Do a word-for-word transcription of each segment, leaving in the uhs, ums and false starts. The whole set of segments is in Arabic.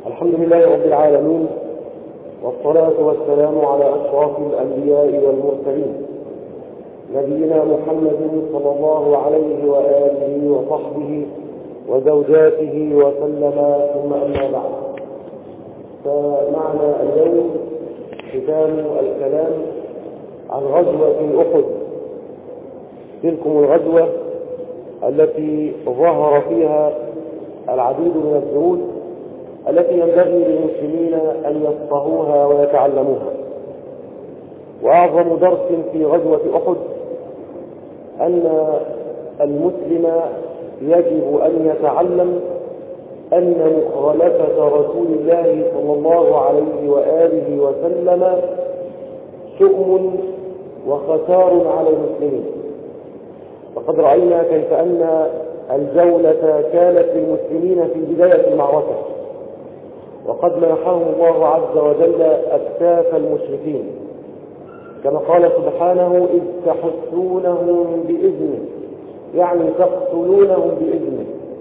الحمد لله رب العالمين، والصلاة والسلام على أشرف الأنبياء والمرسلين نبينا محمد صلى الله عليه وآله وصحبه وزوجاته وسلم، ثم أما بعد. فمعنا اليوم ختام الكلام عن غزوة أحد، تلكم الغزوة التي ظهر فيها العديد من الدروس التي ينبغي للمسلمين أن يفقهوها ويتعلموها. وأعظم درس في غزوة أحد أن المسلم يجب أن يتعلم أن مخالفة رسول الله صلى الله عليه وآله وسلم شؤم وخسار على المسلمين. وقد رأينا كيف أن الجولة كانت للمسلمين في بداية المعركة، وقد منحهم الله عز وجل أكتاف المشركين، كما قال سبحانه: إذ تحسونهم بإذنه، يعني تقتلونهم بإذنه.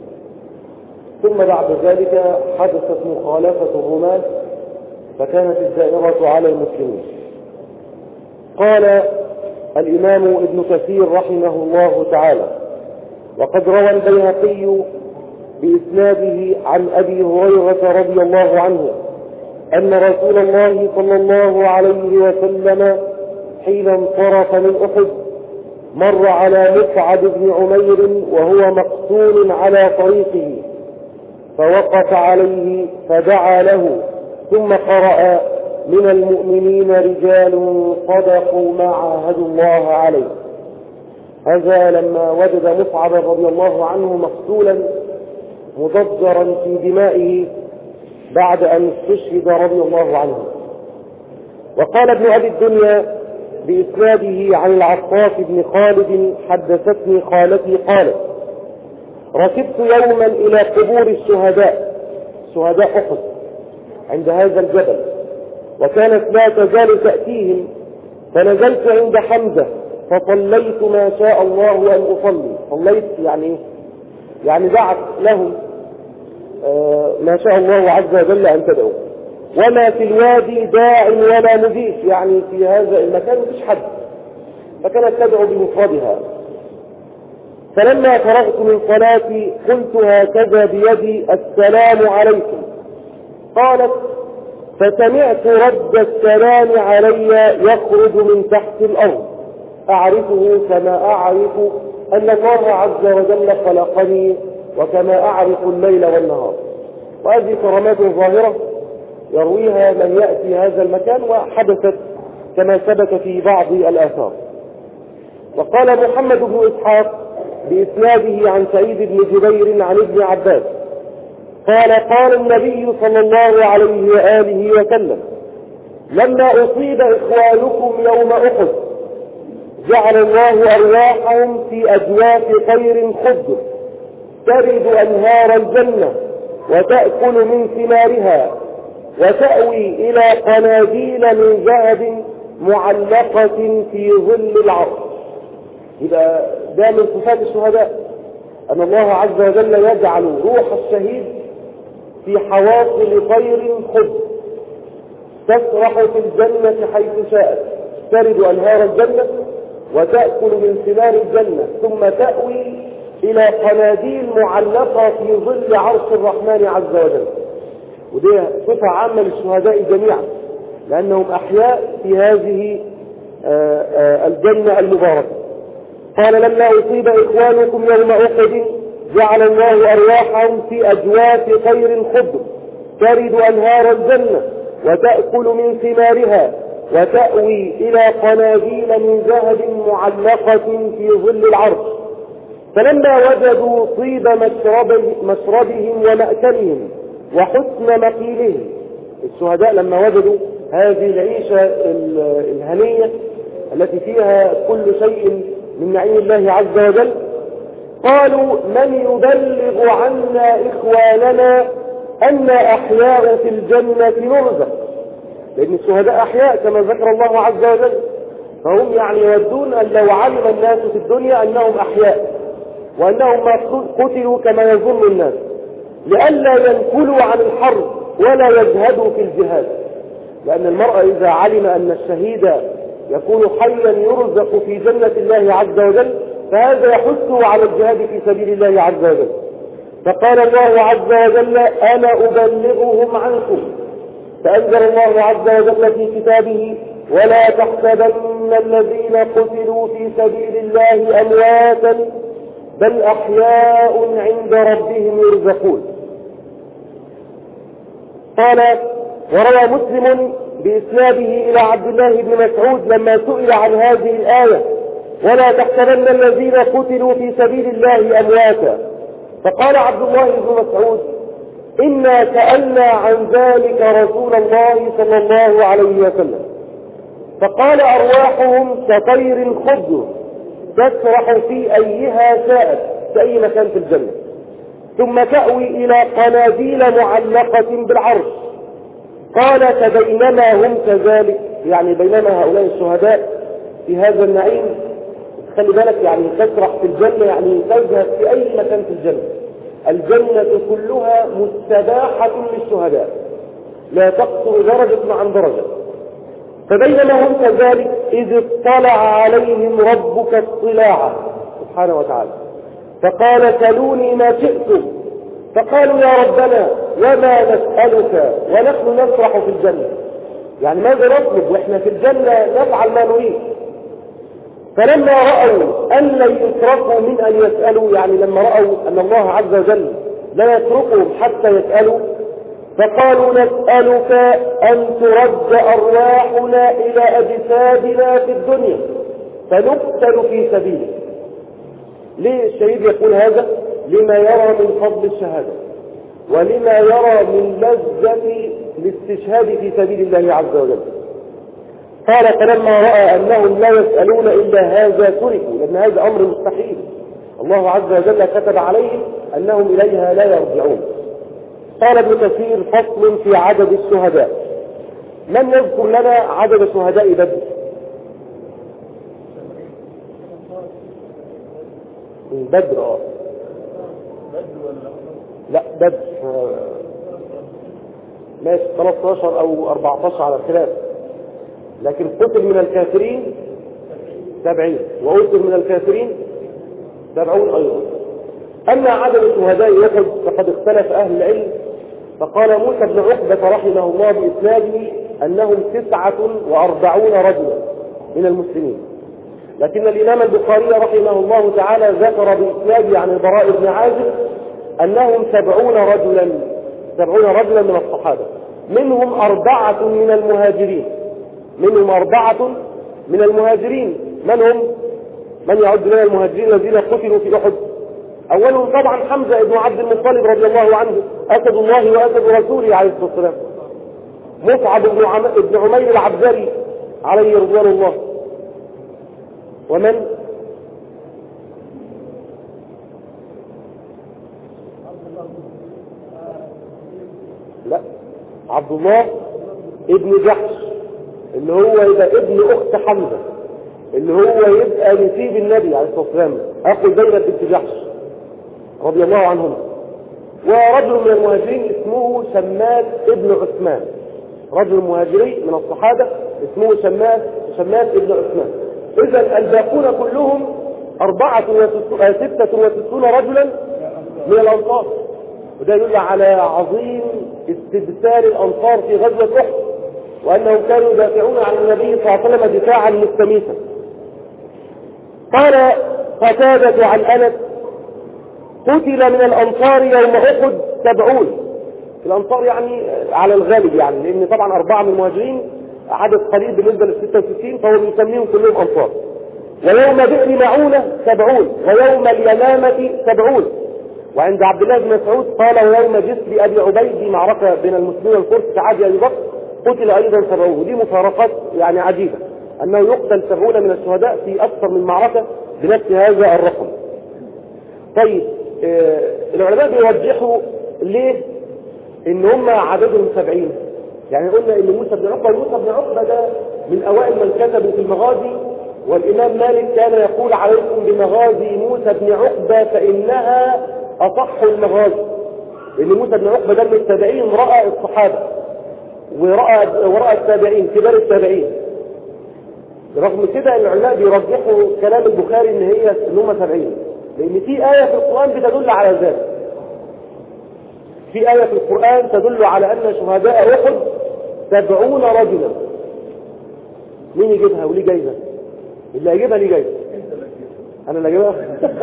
ثم بعد ذلك حدثت مخالفة الرماة، فكانت الدائرة على المسلمين. قال الإمام ابن كثير رحمه الله تعالى: وقد روى البيهقي بإسناده عن أبي هريرة رضي الله عنه أن رسول الله صلى الله عليه وسلم حين انصرف من أحد مر على مصعب بن عمير وهو مقتول على طريقه، فوقف عليه فدعا له، ثم قرأ: من المؤمنين رجال صدقوا ما عاهدوا الله عليه. هذا لما وجد مصعب رضي الله عنه مقتولا مضجرا في دمائه بعد أن استشهد رضي الله عنه. وقال ابن أبي الدنيا بإسناده عن العطاف بن خالد: حدثتني خالتي قالت: ركبت يوما إلى قبور الشهداء، شهداء أحد، عند هذا الجبل، وكانت لا تزال تأتيهم، فنزلت عند حمزة فصليت ما شاء الله أن أصلي. صليت يعني يعني دعت لهم ما شاء الله عز وجل أن تدعو، وما في الوادي داع ولا مجيب، يعني في هذا المكان مفيش حد، فكانت تدعو بمفردها. فلما فرغت من صلاتي قلت هكذا بيدي: السلام عليكم. قالت: فسمعت رد السلام علي يخرج من تحت الأرض، أعرفه كما أعرف أن الله عز وجل خلقني، وكما أعرف الليل والنهار. وهذه كرامات ظاهرة يرويها من يأتي هذا المكان، وحدثت كما ثبت في بعض الآثار. وقال محمد بن إسحاق بإسناده عن سعيد بن جبير عن ابن عباس قال: قال النبي صلى الله عليه وآله وسلم: لما أصيب إخوانكم يوم أحد جعل الله أرواحهم في أجواف طير خضر ترد أنهار الجنة وتأكل من ثمارها وتأوي إلى قناديل من ذهب معلقة في ظل العرش. يبقى ده من صفات الشهداء، أن الله عز وجل يجعل روح الشهيد في حواصل طير خضر تسرح في الجنة حيث شاءت، ترد أنهار الجنة وتأكل من ثمار الجنة، ثم تأوي إلى قناديل معلقة في ظل عرش الرحمن عز وجل. ودي صفة عامة للشهداء جميعا، لأنهم أحياء في هذه الجنة المباركة. قال: لما أصيب إخوانكم يوم أحد جعل الله أرواحهم في أجواف طير خضر ترد أنهار الجنة وتأكل من ثمارها وتأوي إلى قناديل من ذهب معلقة في ظل العرش. فلما وجدوا طيب مشربهم ومأكلهم وحسن مقيلهم، الشهداء لما وجدوا هذه العيشة الهنية التي فيها كل شيء من نعيم الله عز وجل، قالوا: من يبلغ عنا إخواننا أن أحياء في الجنة نرزق؟ لأن الشهداء أحياء كما ذكر الله عز وجل، فهم يعني يودون أن لو علم الناس في الدنيا أنهم أحياء وأنهم ما قتلوا كما يظن الناس، لئلا ينكلوا عن الحرب ولا يزهدوا في الجهاد، لأن المرء إذا علم أن الشهيد يكون حيا يرزق في جنة الله عز وجل فهذا يحثه على الجهاد في سبيل الله عز وجل. فقال الله عز وجل أنا أبلغهم عنكم، فأنزل الله عز وجل في كتابه ولا تحسبن الذين قتلوا في سبيل الله أمواتا بل أحياء عند ربهم يرزقون. قال وروى مسلم بإسناده إلى عبد الله بن مسعود لما سئل عن هذه الآية ولا تحسبن الذين قتلوا في سبيل الله أمواتا، فقال عبد الله بن مسعود إنا سألنا عن ذلك رسول الله صلى الله عليه وسلم فقال أرواحهم كطير خضر تسرح في أيها شاءت، في أي مكان في الجنة، ثم تأوي إلى قناديل معلقة بالعرش. قال فبينما هم كذلك، يعني بينما هؤلاء الشهداء في هذا النعيم، خلي بالك يعني تسرح في الجنة يعني تذهب في أي مكان في الجنة، الجنة كلها مستباحة للشهداء لا تقصر درجة عن درجة. فبينما هم كذلك إذ اطلع عليهم ربك اطلاعا سبحانه وتعالى فقال سلوني ما شئتم، فقالوا يا ربنا وما نسألك ونحن نفرح في الجنة، يعني ماذا نطلب وإحنا في الجنة نفعل ما نريد. فلما رأوا أن لن يتركوا من أن يسألوا، يعني لما رأوا أن الله عز وجل لا يتركهم حتى يسألوا، فقالوا نسألك أن ترد أرواحنا إلى أجسادنا في الدنيا فنقتل في سبيلك. ليه الشهيد يقول هذا؟ لما يرى من فضل الشهادة ولما يرى من لذة الاستشهاد في سبيل الله عز وجل. قال فلما رأى أنهم لا يسألون إلا هذا تركوا، لأن هذا أمر مستحيل، الله عز وجل كتب عليهم أنهم إليها لا يرجعون. قال ابن كثير فصل في عدد الشهداء. من يذكر لنا عدد شهداء بدر؟ بدر اه لا بدر ماشي ثلاثة عشر أو أربعة عشر على الخلاف، لكن قتل من الكافرين سبعين وقتل من الكافرين سبعون أيضا. أما عدد شهداء أحد فقد اختلف أهل العلم، فقال موسى بن عقبة رحمه الله بإسناده أنهم تسعة وأربعون رجلا من المسلمين، لكن الإمام البخاري رحمه الله تعالى ذكر بإسناده عن البراء بن عازب أنهم سبعون رجلا سبعون رجلا من الصحابة، منهم أربعة من المهاجرين منهم أربعة من المهاجرين من هم؟ من يعد لنا المهاجرين الذين قتلوا في أحد؟ أولهم طبعا حمزة بن عبد المطلب رضي الله عنه أسد الله وأسد رسوله عليه الصلاة والسلام. مصعب بن عم... ابن عمير العبدري عليه رضوان الله. ومن؟ لا عبد الله ابن جحش اللي هو يبقى ابن أخت حمزة، اللي هو يبقى نسيب النبي عليه الصلاة والسلام، أخو زينب بنت جحش رضي الله عنهما. ورجل من المهاجرين اسمه شماس ابن عثمان، رجل مهاجري من الصحابة اسمه شماس شماس ابن عثمان. إذا الباقون كلهم أربعة وستة وستون رجلا من الأنصار، وده يدل على عظيم استبسال الأنصار في غزوة أحد، وأنهم كانوا يدافعون عن النبي صلى الله عليه وسلم دفاعا مستميتا. قال قتادة عن أنس قتل من الأنصار يوم أحد سبعون، الأنصار يعني على الغالب، يعني لأن طبعا أربعة من المهاجرين عدد قليل بالنسبة للستة وستين فهو بيسميهم كلهم أنصار. ويوم بئر معونة سبعون، ويوم اليمامة سبعون. وعند عبد الله بن مسعود قال ويوم جسر أبي عبيد معركة بين المسلمين والفرس في عهد أبي بكر قتل أيضا سبعون. ودي مفارقات يعني عجيبة أنه يقتل سبعون من الشهداء في أكثر من معركة بنفس هذا الرقم. طيب آه العلماء بيوجحوا ليه إن هم عددهم سبعين؟ يعني قلنا إن موسى بن عقبة موسى بن عقبة ده من أوائل من كتبوا في المغازي، والإمام مالك كان يقول عليكم بمغازي موسى بن عقبة فإنها أصح المغازي. لأن موسى بن عقبة ده من التابعين رأى الصحابة ورأى ورأى التابعين كبار التابعين. رغم كده العلماء بيرجحوا كلام البخاري ان هي ان هم سبعين، لأن في آية في القرآن بتدل على ذلك. في آية في القرآن تدل على أن شهداء أحد سبعون رجلا. مين يجيبها وليه جايزة؟ اللي هيجيبها ليه جايزة؟ أنا اللي هجيبها؟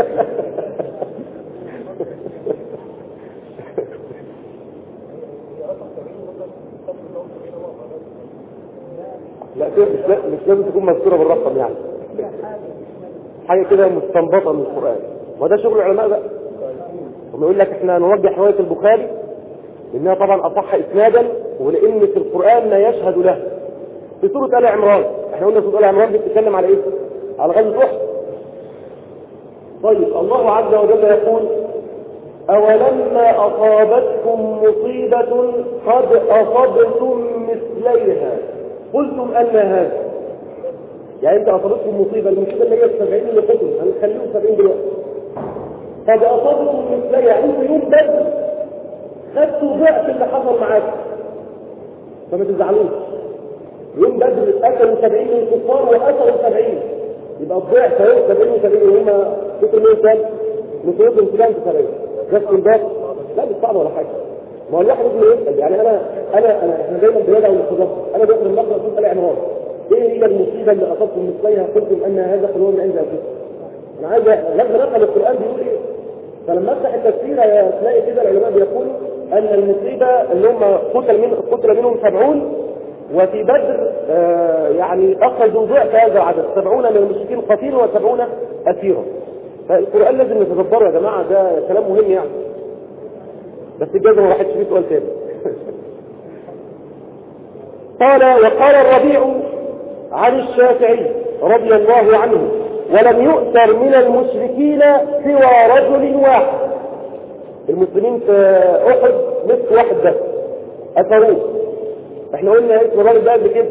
لا مش لازم تكون مذكورة بالرقم يعني، حاجة كده مستنبطة من القرآن، وده شغل العلماء بقى. هم يقول لك احنا نوجه رواية البخاري لأنها طبعا أصح إسنادا، ولأن في القرآن ما يشهد له. في سورة آل عمران، احنا قلنا سورة آل عمران بتتكلم على ايه؟ على غزوة أحد. طيب الله عز وجل يقول: أولما أصابتكم مصيبة قد أصبتم مثليها قلتم أن هذا. يعني أنت أصابتكم مصيبة، المصيبة اللي هي السبعين اللي قتلوا، هنخليهم سبعين دلوقتي. قد أصابتكم مثليها، أنتوا يوم بدر خدتوا ضعف اللي حصل معاكم، فما تزعلوش. يوم بدر قتلوا سبعين من الكفار وقتلوا سبعين، يبقى الضعف اهو سبعين وسبعين، وهم فكر مين كام؟ مصيبتهم فلان في سبعين. بس الباقي لا مش صعب ولا حاجه. ما هو الواحد يقول يسال، يعني انا انا انا احنا دايما بندعو للخضر. انا بقرا المقرأ في آل عمران: ايه هي المصيبه اللي اصابتم مثليها قلتم ان هذا قانون من عند انفسكم. انا عايز لازم افهم القران بيقول ايه. فلما افتح التفسير تلاقي كده العلماء بيقولوا ان المصيبه اللي هم قتل من قتل منهم سبعون، وفي بدر آه يعني اخذوا ضعف هذا العدد، سبعون من المشركين قتيلا وسبعون اسيرا. فالقران لازم نتدبره يا جماعه، ده كلام مهم يعني. بس الجزء ما راحتش فيه سؤال تاني. قال: وقال الربيع عن الشافعي رضي الله عنه: ولم يؤثر من المشركين سوى رجل واحد. المسلمين في احد مثل واحد بس اثروه. احنا قلنا اسم الراجل ده قبل كده.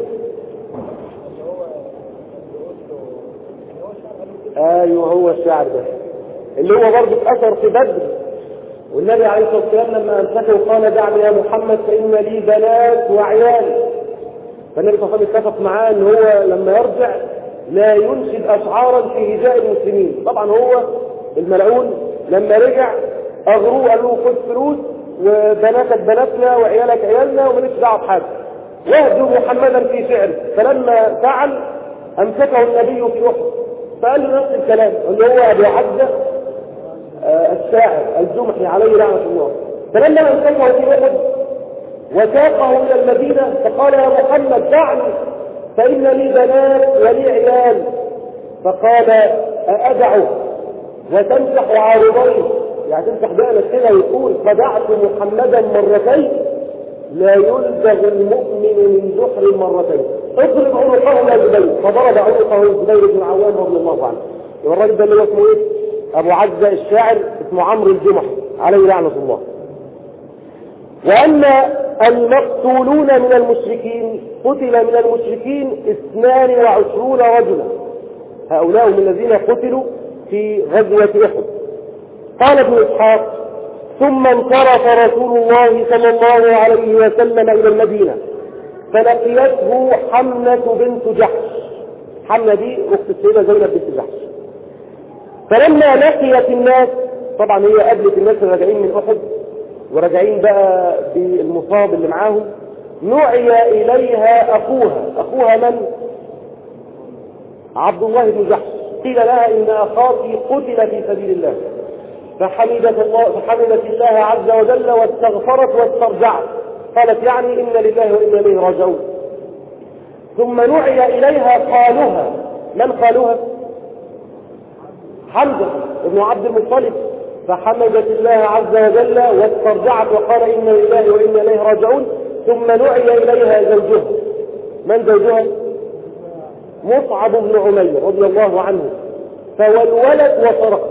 ايوه هو الشاعر ده اللي هو برضه اتاثر في بدر، والنبي عليه الصلاه والسلام لما امسكه قال: دعني يا محمد فان لي بنات وعيال. فالنبي صلى الله عليه وسلم اتفق معاه ان هو لما يرجع لا ينشد اشعارا في هجاء المسلمين. طبعا هو الملعون لما رجع اغروه قالوا له: خد فلوس وبناتك بناتنا وعيالك عيالنا ومالكش دعوه بحاجه، واهدوا محمدا في شعره. فلما فعل امسكه النبي في احد، فقال له نفس الكلام اللي هو ابو عبده آه الشاعر الجمحي عليه لعنه الله. فلما امسكه في احد وساقه الى المدينه فقال: يا محمد دعني فان لي بنات ولي عيال. فقال: أأدعه وتمسح عارضيه، يعني تمسح بقى كده ويقول: خدعت محمدا مرتين لا يلدغ المؤمن من جحر مرتين، اضرب عنقه يا زبير. فضرب عنقه الزبير بن العوام رضي الله عنه. الراجل ده اللي هو اسمه ايه؟ ابو عزة الشاعر، اسمه عمرو الجمحي عليه لعنه الله. وأن المقتولون من المشركين قتل من المشركين اثنان وعشرون رجلا، هؤلاء من الذين قتلوا في غزوة أحد. قال ابن إسحاق: ثم انصرف رسول الله صلى الله عليه وسلم إلى المدينة فلقيته حمنة بنت جحش. حمنة دي أخت السيدة زينب بنت جحش. فلما لقيت الناس، طبعا هي قابلت الناس اللي راجعين من أحد وراجعين بقى بالمصاب اللي معاهم، نعي إليها أخوها. أخوها من؟ عبد الله بن جحش. قيل لها: إن أخاك قتل في سبيل الله. فحمدت الله فحمدت الله عز وجل واستغفرت واسترجعت، قالت: يعني إن لله وإنا إليه راجعون. ثم نعي إليها قالها. من قالها؟ حمزة بن عبد المطلب. فحمدت الله عز وجل واسترجعت وقال: إن لله وإنا إليه راجعون. ثم نعي إليها زوجها. من زوجها؟ مصعب بن عمير رضي الله عنه. فولولت وصرخت،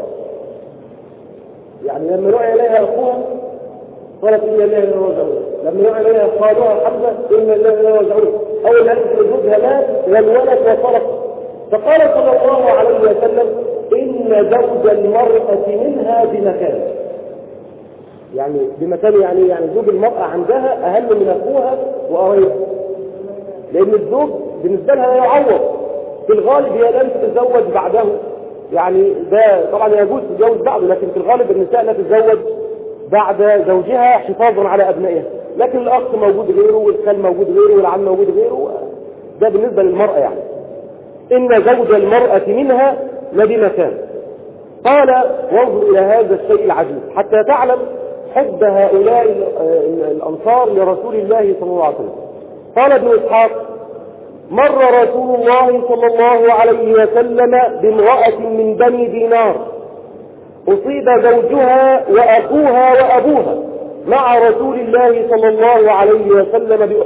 يعني لما نعي إليها أخوها قالت: إن لله وإنا إليه راجعون. لما نعي إليها قالوها حمزة: إن لله وإنا إليه راجعون. أول ما أنت زوجها مات ولولت وصرخت. فقال صلى الله عليه وسلم: إن زوج المرأة منها بمكان. يعني بمكان يعني يعني زوج المرأة عندها أهم من أخوها وقرايبها، لأن الزوج بالنسبة لها لا يعوض، في الغالب هي لن تتزوج بعده، يعني ده طبعا يجوز تتجوز بعده، لكن في الغالب النساء لا تتزوج بعد زوجها حفاظا على أبنائها، لكن الأخ موجود غيره والخال موجود غيره والعم موجود غيره، ده بالنسبة للمرأة يعني. إن زوج المرأة منها لبمكان. قال وانظر إلى هذا الشيء العجيب حتى تعلم حب هؤلاء الأنصار لرسول الله صلى الله عليه وسلم. قال ابن إسحاق مر رسول الله صلى الله عليه وسلم بامرأة من بني دينار أصيب زوجها وأخوها وأبوها مع رسول الله صلى الله عليه وسلم بأحد.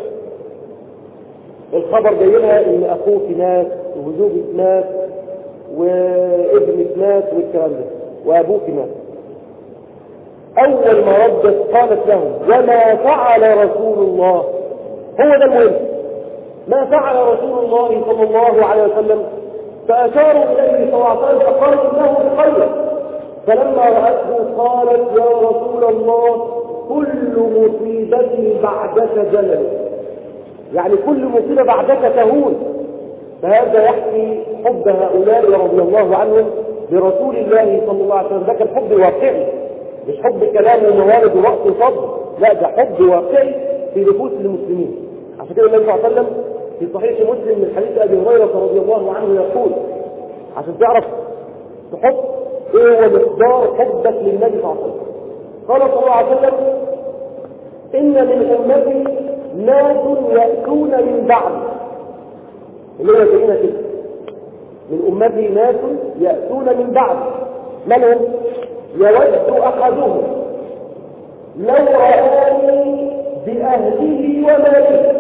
الخبر جاي لها إن أخوك مات وزوجك مات وابنك مات والكلام ده وأبوك مات. أول ما ردت قالت لهم وما فعل رسول الله، هو ده المهم، ما فعل رسول الله صلى الله عليه وسلم؟ فأشاروا إليه صلى الله عليه وسلم فقالوا إنه خير. فلما رأته قالت يا رسول الله كل مصيبة بعدك جلل، يعني كل مصيبة بعدك تهون. فهذا يحكي حب هؤلاء رضي الله عنهم برسول الله صلى الله عليه وسلم. ده كان حب واقعي، مش حب كلام وموارد ورأس وصدر، لا ده حب واقعي في نفوس المسلمين. عشان كده النبي صلى الله عليه وسلم في صحيح مسلم من حديث أبي هريرة رضي الله عنه يقول، عشان تعرف تحب ايه هو مقدار حبك للنبي صلى الله عليه وسلم، قال صلى الله عليه وسلم إن من أمتي ناس يأتون من بعد، اللي هو زينا كده، من أمتي ناس يأتون من بعد، من هم؟ يود أحدهم لو رآني بأهله وماله.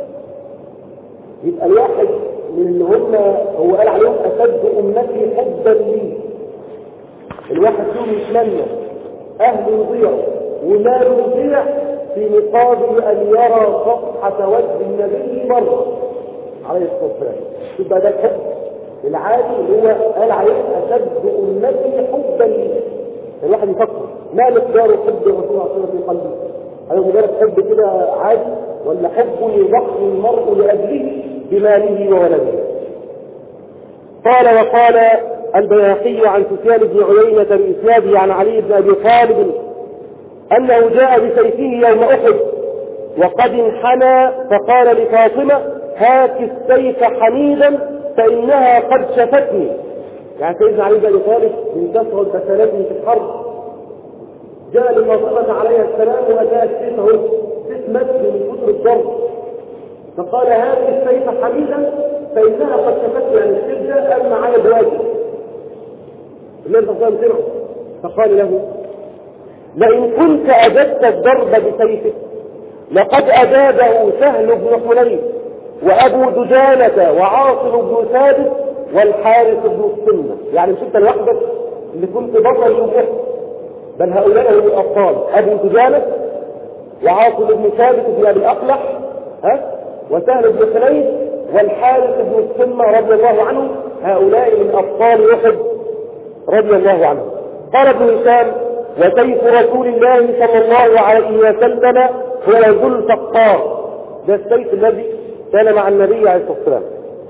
يبقى الواحد من اللي هم هو قال عليهم أشد أمتي حبا لي، الواحد فيهم يتمنى أهله يضيعوا وماله يضيع في مقابل أن يرى صفحة وجه النبي مرة عليه الصلاة والسلام. يبقى ده الحب العادي اللي هو قال عليه أشد أمتي حبا لي. الواحد يفكر ما مقدار حب الرسول صلى الله عليه وسلم في قلبه، هل مجرد حب كده عادي ولا حب يضحي المرء لأجله بماله وولده؟ قال وقال البيهقي عن سفيان بن عيينة بإسناده عن علي بن أبي طالب أنه جاء بسيفه يوم أحد وقد انحنى فقال لفاطمة هات السيف حميدا فإنها قد شفتني. يعني سيدنا علي بن أبي طالب من كثرة بسالته في الحرب جاء لفاطمة عليها السلام وأتاها سيفه سيف مد من كثر الضرب، فقال هات السيف حميدا فإنها قد شفتني، يعني السيف ده قال معايا بواجب. النبي صلى الله عليه وسلم فقال له لئن كنت أجدت الضرب بسيفك لقد أجابه سهل بن حنين وأبو دجانة وعاصم بن ثابت والحارث بن السنة. يعني مش انت لوحدك اللي كنت بطل يوم احد، بل هؤلاء هم الأبطال، أبو دجانة وعاصم بن ثابت بن أبي الأقلح ها وسهل بن حنين والحارث بن السنة رضي الله عنه، هؤلاء من أبطال أحد رضي الله عنه. قال ابن هشام وسيف رسول الله صلى الله عليه وسلم هو ذو الفقار، ده السيف الذي كان مع النبي عليه الصلاة والسلام.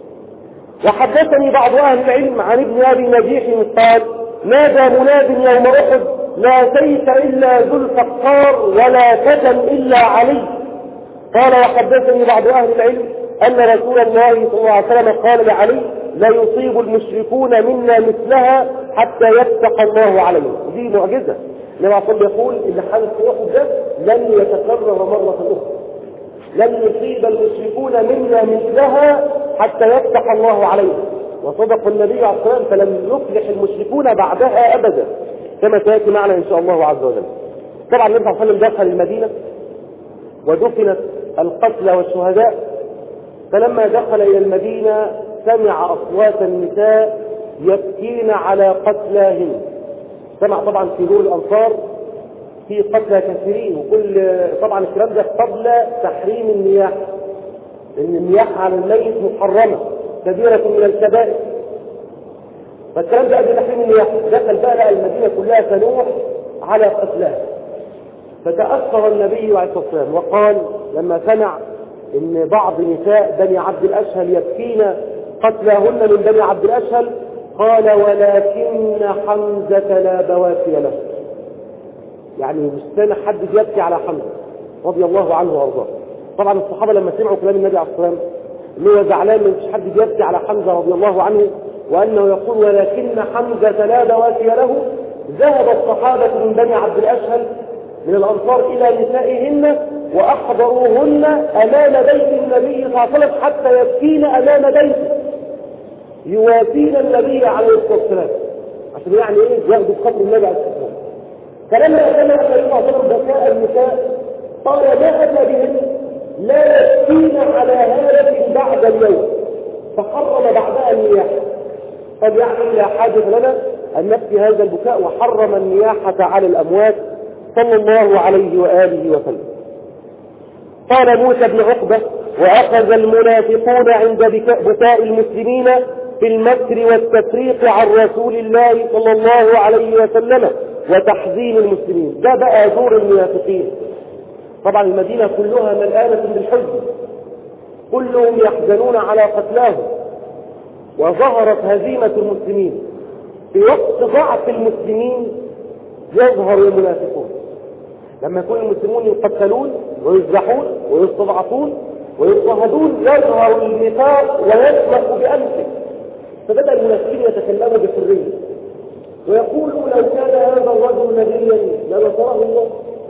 وحدثني بعض أهل العلم عن ابن أبي نجيح قال نادى مناد يوم أحد لا سيف إلا ذو الفقار ولا فتى إلا علي. قال وحدثني بعض أهل العلم أن رسول الله صلى الله عليه وسلم قال لعلي لا يصيب المشركون منا مثلها حتى يفتح الله عليهم. ودي معجزة. النبي عليه الصلاة يقول إن حدث أحد ده لن يتكرر مرة أخرى، لن يصيب المشركون منا مثلها حتى يفتح الله عليهم. وصدق النبي عليه الصلاة والسلام فلم يفلح المشركون بعدها أبدا كما سيأتي معنا إن شاء الله عز وجل. طبعا النبي صلى الله عليه وسلم دخل المدينة ودفنت القتلى والشهداء، فلما دخل إلى المدينة سمع أصوات النساء يبكين على قتلاهن. سمع طبعا في دور الأنصار في قتلى كثيرين، وكل طبعا الكلام ده قبل تحريم النياح، لأن النياح على الميت محرمة كبيرة من الكبائر، فالكلام ده قبل تحريم النياح. دخل بقى المدينة كلها تنوح على قتلاها، فتأثر النبي عليه الصلاة والسلام وقال لما سمع ان بعض نساء بني عبد الأشهل يبكين قتلاهن من بني عبد الأشهل، قال ولكن حمزة لا بواسي له. يعني مش سامع حد يبكي على حمزة رضي الله عنه وارضاه. طبعا الصحابة لما سمعوا كلام النبي عليه الصلاة والسلام اللي هو زعلان من مش حد يبكي على حمزة رضي الله عنه، وأنه يقول ولكن حمزة لا بواسي له، ذهب الصحابة من بني عبد الأشهل من الأنصار إلى نسائهن وأحضروهن أمام بيت النبي صلى الله عليه وسلم حتى يبكين أمام بيته يواسين النبي عليه الصلاة والسلام، عشان يعني إيه ياخدوا بخطر النبي عليه الصلاة والسلام. فلما سمع النبي صلى الله عليه وسلم بكاء النساء قال ما أتى بهن لا يبكين على هذا بعد اليوم، فحرم بعدها النياحة. قد يعني لا حاجة لنا أن نبكي هذا البكاء، وحرم النياحة على الأموات صلى الله عليه وآله وسلم. قال موسى بن عقبة وأخذ المنافقون عند بكاء المسلمين في المكر والتفريق عن رسول الله صلى الله عليه وسلم وتحزين المسلمين. ده بقى دور المنافقين. طبعا المدينة كلها ملآنة بالحزن، كلهم يحزنون على قتلاهم، وظهرت هزيمة المسلمين. في وقت ضعف المسلمين يظهر المنافقون، لما يكون المسلمون يقتلون ويذبحون ويستضعفون ويضطهدون يظهر النفاق ويسمح بأنفه. فبدأ المنافقين يتكلموا بحرية ويقولوا لو كان هذا الرجل نبيا لنصره الله،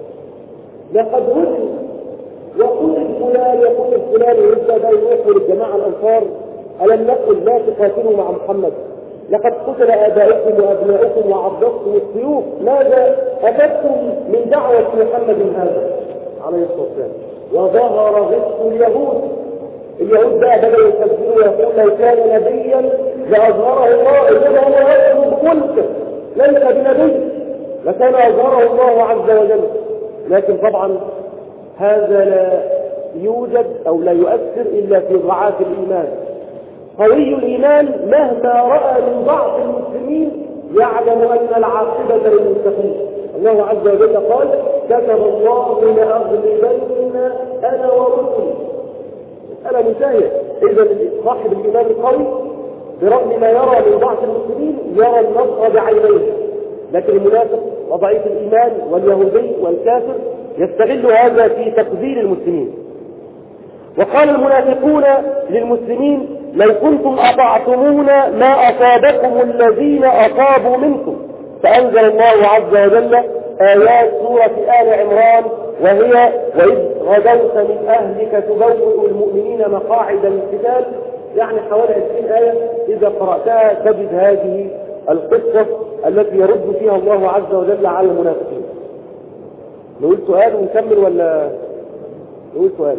لقد وجد يقول فلان يقول فلان يرجع ده يقول الجماعة الأنصار ألم نقل لا تقاتلوا مع محمد، لقد قتل آبائكم وأبنائكم وعضدتم السيوف، ماذا أفدتم من دعوة محمد هذا عليه الصلاة والسلام؟ وظهر غش اليهود. اليهود بقى بدأوا يكذبوا ويقول لو كان نبيا لأظهره الله، إنما هو يطلب ملكه ليس بنبي، لكان أظهره الله عز وجل. لكن طبعا هذا لا يوجد أو لا يؤثر إلا في ضعاف الإيمان. قوي الإيمان مهما رأى من ضعف المسلمين يعلم أن العاقبة للمتقين. الله عز وجل قال كتب الله لأغلبن أنا ورسلي. أنا مسايا. إذا صاحب الإيمان القوي برغم ما يرى من ضعف المسلمين يرى النصر بعينيه، لكن المنافق وضعيف الإيمان واليهودي والكافر يستغل هذا في تقذير المسلمين. وقال المنافقون للمسلمين لو كنتم أطعتمونا ما أصابكم الذين أصابوا منكم، فأنزل الله عز وجل آيات سورة آل عمران وهي وإذ غدوت من أهلك تبوئ المؤمنين مقاعد للقتال، يعني حوالي عشرين آية إذا قرأتها تجد هذه القصة التي يرد فيها الله عز وجل على المنافقين. نقول سؤال ونكمل ولا نقول سؤال؟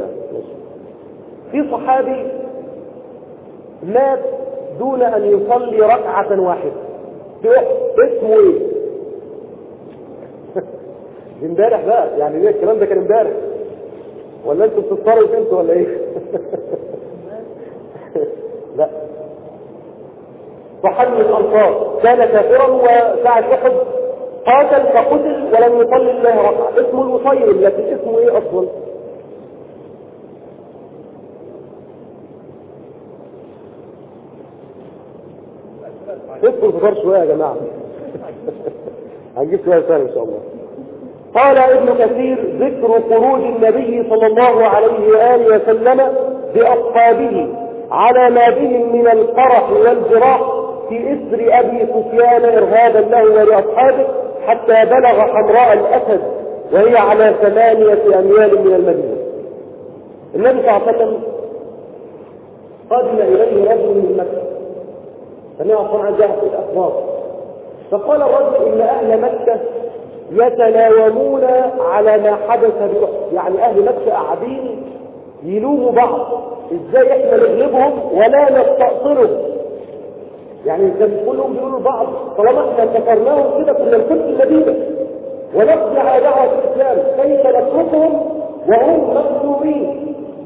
في صحابي مات دون أن يصلي ركعة واحدة في أحد، اسمه ايه؟ امبارح بقى، يعني ليه الكلام ده كان امبارح ولا انتوا بتفطروا انتوا ولا ايه؟ لا، صحابي من الأنصار كان كافرا وساعة أحد قاتل فقتل ولم يصلي الله ركعة، اسمه الوصير، لكن اسمه ايه اصلا؟ اذكر فطار شوية يا جماعة. هنجيب شوية ثاني ان شاء الله. قال ابن كثير ذكر خروج النبي صلى الله عليه وآله وسلم بأصحابه على ما بهم من القرح والجراح في إثر أبي سفيان إرهابا له ولأصحابه حتى بلغ حمراء الأسد وهي على ثمانية أميال من المدينة. النبي صلى الله عليه وسلم قدم إليه رجل من مكة سمع صنع جاء في الأخبار، فقال الرجل إن أهل مكة يتلاومون على ما حدث بأحد، يعني أهل مكة قاعدين يلوموا بعض إزاي إحنا نغلبهم ولا نستأصلهم، يعني كان كلهم بيقولوا بعض طالما إحنا كفرناهم كده كنا نكون في المدينة ونقضي على دعوة الإسلام، كيف نتركهم وهم مظلومين؟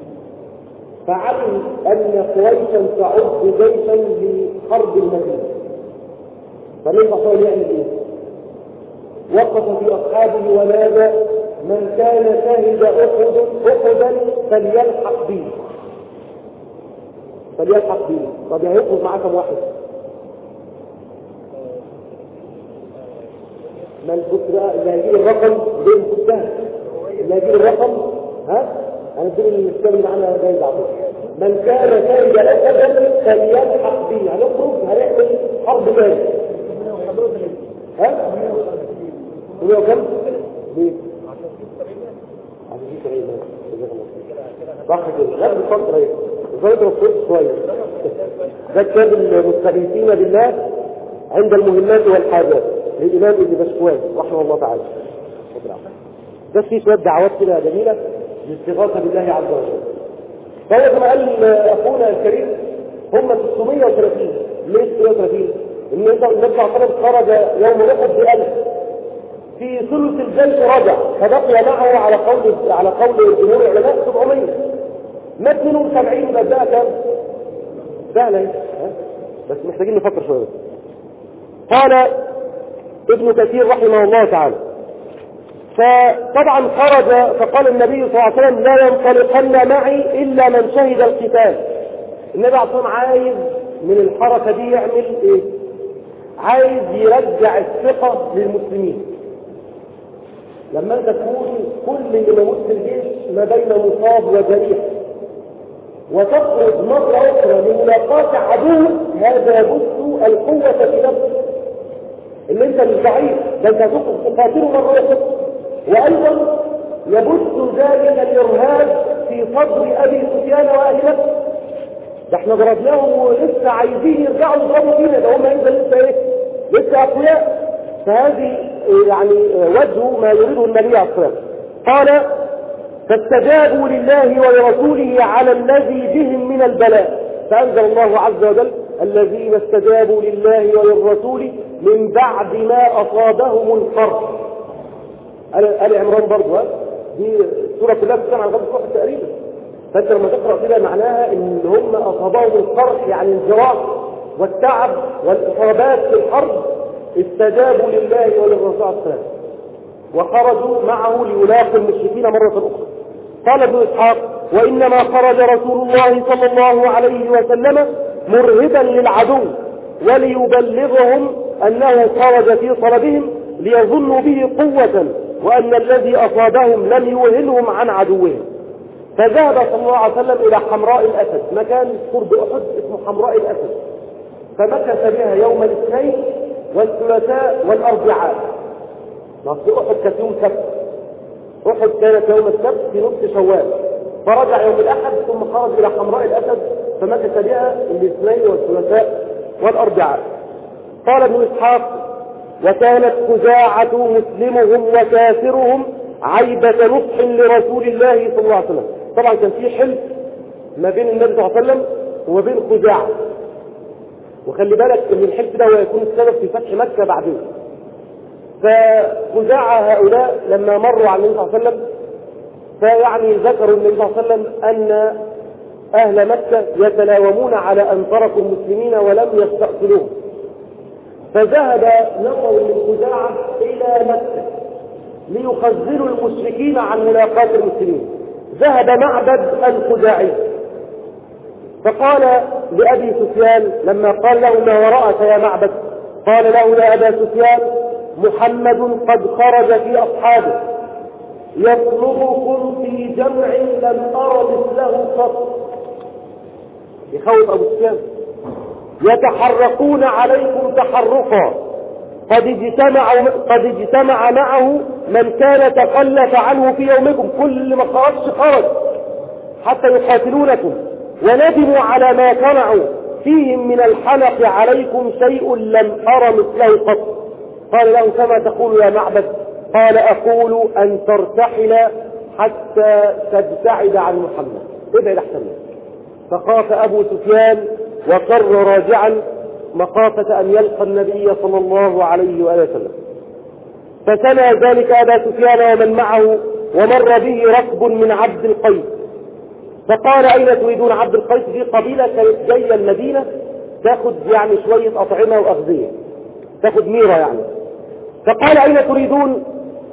فعلم أن قريشا تعد جيشا لحرب المدينة، فمن بطل يعمل إيه؟ وقف في أصحابه ونادى من كان شهد أحد أحدا فليلحق بي فليلحق بي. طب هيخرج معاه كم واحد؟ من كنت بقى اللي هيجيب الرقم زي ما كنتها اللي هيجيب الرقم ها انا بدي الكتاب اللي معانا جاي بعضه. من كان شهد أحدا فليلحق بي. هنخرج هنعمل حرب تاني ها؟ قولوا كم؟ ليه؟ عشان في سبعين صح كده غير الفترة ايه الفترة الصوت شوية. ده كتاب المستغيثين بالله عند المهمات والحاجات للإمام ابن بشكوان رحمه الله تعالى. ده فيه شوية دعوات كده جميلة للاستغاثة بالله عز وجل. فهو كما قال أخونا الكريم هم ستمائة وثلاثين. ليه ستمائة وثلاثين؟ النبي صلى الله عليه وسلم خرج يوم أحد بألف، في ثلث الجيش رجع فبقي معه على قول على قول جمهور العلماء سبعمائة. ما اثنين وسبعين بدأ كام؟ سهلة اهي بس محتاجين نفكر شوية. قال ابن كثير رحمه الله تعالى فطبعا خرج فقال النبي صلى الله عليه وسلم لا ينطلقن معي إلا من شهد القتال. النبي عليه الصلاة عايز من الحركة دي يعمل ايه؟ عايز يرجع الثقة للمسلمين. لما انت تكون كل اللي موجود في الجيش ما بين مصاب وجريح وتخرج مرة أخرى لملاقاة عدو، هذا يبث القوة في نفسك ان انت مش ضعيف، ده انت هتخرج تقاتله مرة أخرى. وأيضا يبث ذلك الإرهاب في صدر أبي سفيان وأهل مكة. ده احنا ضربناهم ولسه عايزين يرجعوا يضربوا فينا، ده هم لسه لسه ايه؟ لسه أقوياء. فهذه يعني وجه ما يريده النبي عليه الصلاة والسلام. قال فاستجابوا لله ولرسوله على الذي بهم من البلاء، فأنزل الله عز وجل الذين استجابوا لله وللرسول من بعد ما أصابهم القرح. آل عمران برضو دي سورة كلها بتتكلم عن غزوة أحد تقريبا. فأنت لما تقرأ كده معناها إن هم أصابهم القرح يعني الجراح والتعب والإصابات في الحرب، استجابوا لله وللرسول صلى الله عليه وسلم وخرجوا معه ليلاقوا المشركين مرة أخرى. قال ابن إسحاق وإنما خرج رسول الله صلى الله عليه وسلم مرهبا للعدو وليبلغهم أنه خرج في طلبهم ليظنوا به قوة وأن الذي أصابهم لم يوهنهم عن عدوهم. فذهب صلى الله عليه وسلم إلى حمراء الأسد، مكان قرب أحد اسمه حمراء الأسد، فمكث بها يوم الاثنين والثلاثاء والأربعاء. نصر أحد كانت يوم سبت، أحد كانت يوم السبت في نصف شوال، فرجع يوم الأحد ثم خرج إلى حمراء الأسد فمكث بها الاثنين والثلاثاء والأربعاء. قال ابن إسحاق وكانت خزاعة مسلمهم وكافرهم عيبة نصح لرسول الله صلى الله عليه وسلم. طبعا كان في حلف ما بين النبي صلى الله عليه وسلم وما بين خزاعة، وخلي بالك ان الحلف ده هو يكون السبب في فتح مكة بعدين. فخزاعة هؤلاء لما مروا على النبي صلى الله عليه وسلم فيعني ذكروا النبي صلى الله عليه وسلم ان اهل مكة يتلاومون على ان تركوا المسلمين ولم يستأصلوهم، فذهب نفر من خزاعة الى مكة ليخزنوا المشركين عن ملاقاة المسلمين. ذهب معبد الخزاعي فقال لأبي سفيان لما قال له ما وراءك يا معبد، قال له يا أبا سفيان محمد قد خرج في أصحابه يطلبكم في جمع لم أر مثله قط. يخوف أبو سفيان، يتحركون عليكم تحركا قد اجتمع قد اجتمع معه من كان تخلف عنه في يومكم، كل ما خرجش خرج حتى يقاتلونكم، وندموا على ما صنعوا فيهم من الحنق عليكم شيء لم أر مثله قط. قال له كما تقول يا معبد؟ قال أقول أن ترتحل حتى تبتعد عن محمد، ابعد احسن. فخاف أبو سفيان وقر راجعا مخافة أن يلقى النبي صلى الله عليه وآله وسلم. فسمع ذلك أبا سفيان ومن معه ومر به ركب من عبد القيس، فقال أين تريدون؟ عبد القيس دي قبيلة كانت جاية المدينة تاخد يعني شوية أطعمة وأغذية، تاخد ميرة يعني. فقال أين تريدون؟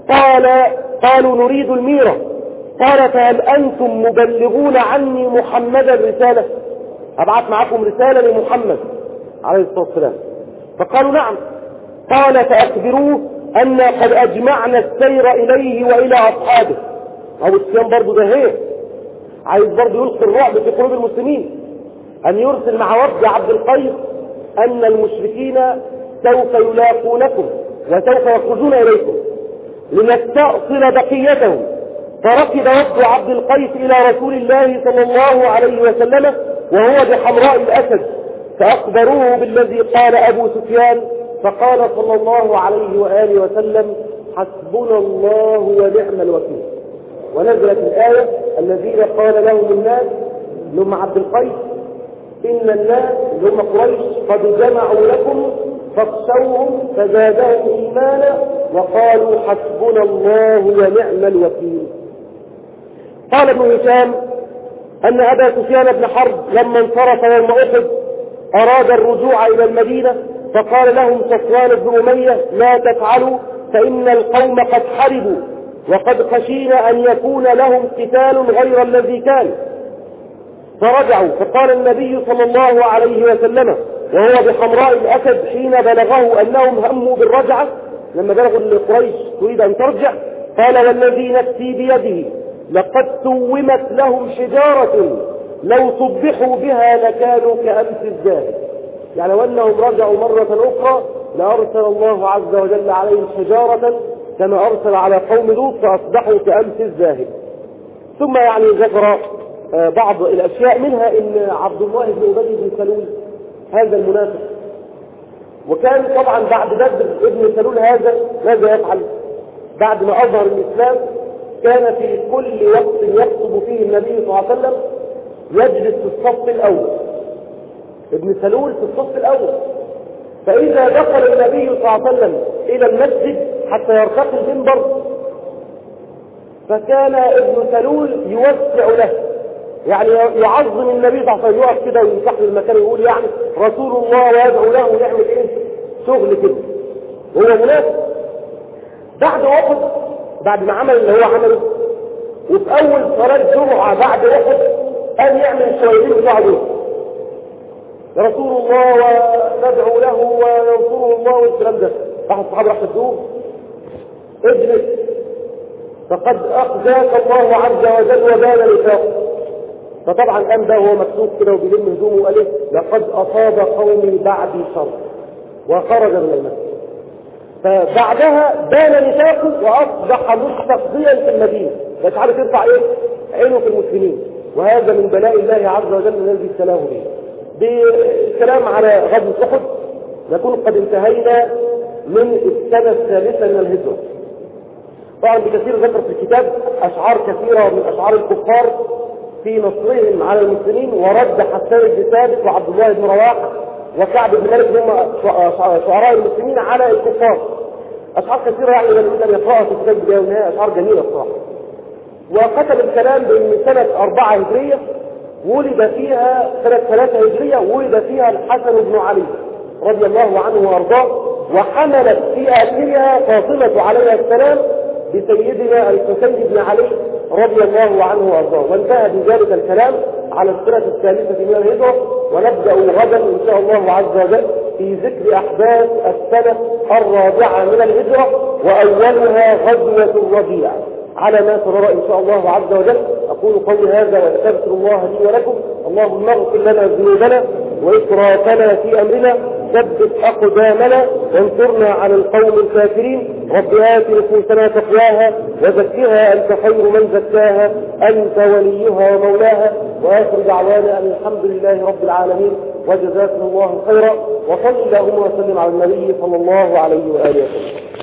قال قالوا نريد الميرة. قال فهل أنتم مبلغون عني محمدا رسالة؟ أبعث معكم رسالة لمحمد عليه الصلاة والسلام. فقالوا نعم. قال فأخبروه أن قد أجمعنا السير إليه وإلى أصحابه. أبو سفيان برضو ده هي عايز برضو يلقي الرعب في قلوب المسلمين، أن يرسل مع وفد عبد القيس أن المشركين سوف يلاقونكم وسوف يخرجون إليكم لنستأصل بقيتهم. فركب وفد عبد القيس إلى رسول الله صلى الله عليه وسلم وهو بحمراء الأسد، فأخبروه بالذي قال أبو سفيان، فقال صلى الله عليه وآله وسلم حسبنا الله ونعم الوكيل. ونزلت الآية الذين قال لهم الناس لهم عبد القيس إن الناس لهم قريش قد جمعوا لكم فاخشوهم فزادهم إيمانا وقالوا حسبنا الله ونعم الوكيل. قال ابن هشام أن أبا سفيان بن حرب لما انصرف يوم أحد أراد الرجوع إلى المدينة، فقال لهم صفوان بن أمية لا تفعلوا فإن القوم قد حربوا وقد خشينا أن يكون لهم قتال غير الذي كان. فرجعوا. فقال النبي صلى الله عليه وسلم وهو بحمراء الأسد حين بلغه أنهم هموا بالرجعة، لما بلغوا لقريش تريد أن ترجع، قال والذي نفسي بيده لقد سومت لهم شجارة لو صبحوا بها لكانوا كأمس الزاهد. يعني وأنهم رجعوا مرة أخرى لأرسل الله عز وجل عليهم شجارة كما أرسل على قوم لوط فأصبحوا كأمس الزاهد. ثم يعني ذكر بعض الأشياء منها إن عبد الله بن أبي بن سلول هذا المنافق، وكان طبعا بعد بدر ابن سلول هذا ماذا يفعل؟ بعد ما أظهر الإسلام كان في كل وقت يخطب فيه النبي صلى الله عليه وسلم يجلس في الصف الأول. ابن سلول في الصف الأول، فإذا دخل النبي صلى الله عليه وسلم إلى المسجد حتى يرتقي المنبر فكان ابن سلول يوسع له، يعني يعظم النبي صلى الله عليه وسلم، يقف كده ويمسح له المكان ويقول يعني رسول الله ويدعو له ويعمل ايه شغل كده. هو منافق. بعد وقت بعد ما عمل اللي هو عمله، وفي اول صلاه جمعه بعد وقت قال يعمل الشوالين بتاعه دول رسول الله وندعو له وينصره الله والكلام ده. راح الصحابه راح تدوه اجلس فقد اخزاك الله عز وجل وبان نفاقه. فطبعا قام ده وهو مكتوب كده وبيلم هدومه وقال ايه لقد اصاب قومي بعدي شر، وخرج من المسجد. فبعدها بان نفاقه واصبح مستقضيا في المدينه، مش عارف يرفع ايه عينه في المسلمين، وهذا من بلاء الله عز وجل الذي ابتلاه به. بالكلام على غزوه احد نكون قد انتهينا من السنه الثالثه من الهجره. طبعا بكثير ذكر في الكتاب اشعار كثيره من اشعار الكفار في نصرهم على المسلمين، ورد حسان بن ثابت وعبد الله بن رواحه وكعب بن مالك هم شعراء المسلمين على الكفار. اشعار كثيره يعني لابد ان يقراها في كتاب البدايه والنهايه، اشعار جميله الصراحه. وكتب الكلام بان سنه أربعة هجريه ولد فيها سنه ثلاثة هجريه ولد فيها الحسن بن علي رضي الله عنه وارضاه، وحملت في اخرها فاطمه عليها السلام بسيدنا الحسين بن علي رضي الله عنه وارضاه. وانتهى بذلك الكلام على السنه الثالثه من الهجره، ونبدا غدا ان شاء الله عز وجل في ذكر احداث السنه الرابعه من الهجره، واولها غزوه الربيع على ما سرر ان شاء الله عز وجل. اقول قولي هذا واستغفر الله لي ولكم. اللهم اغفر لنا ذنوبنا واسرافنا في امرنا، ثبت اقدامنا وانصرنا على القوم الكافرين. رب آت نفوسنا تقواها وزكها انت خير من زكاها انت وليها ومولاها. واخر دعوانا ان الحمد لله رب العالمين وجزاكم الله خيرا، وصلى اللهم وسلم على النبي صلى الله عليه واله وسلم.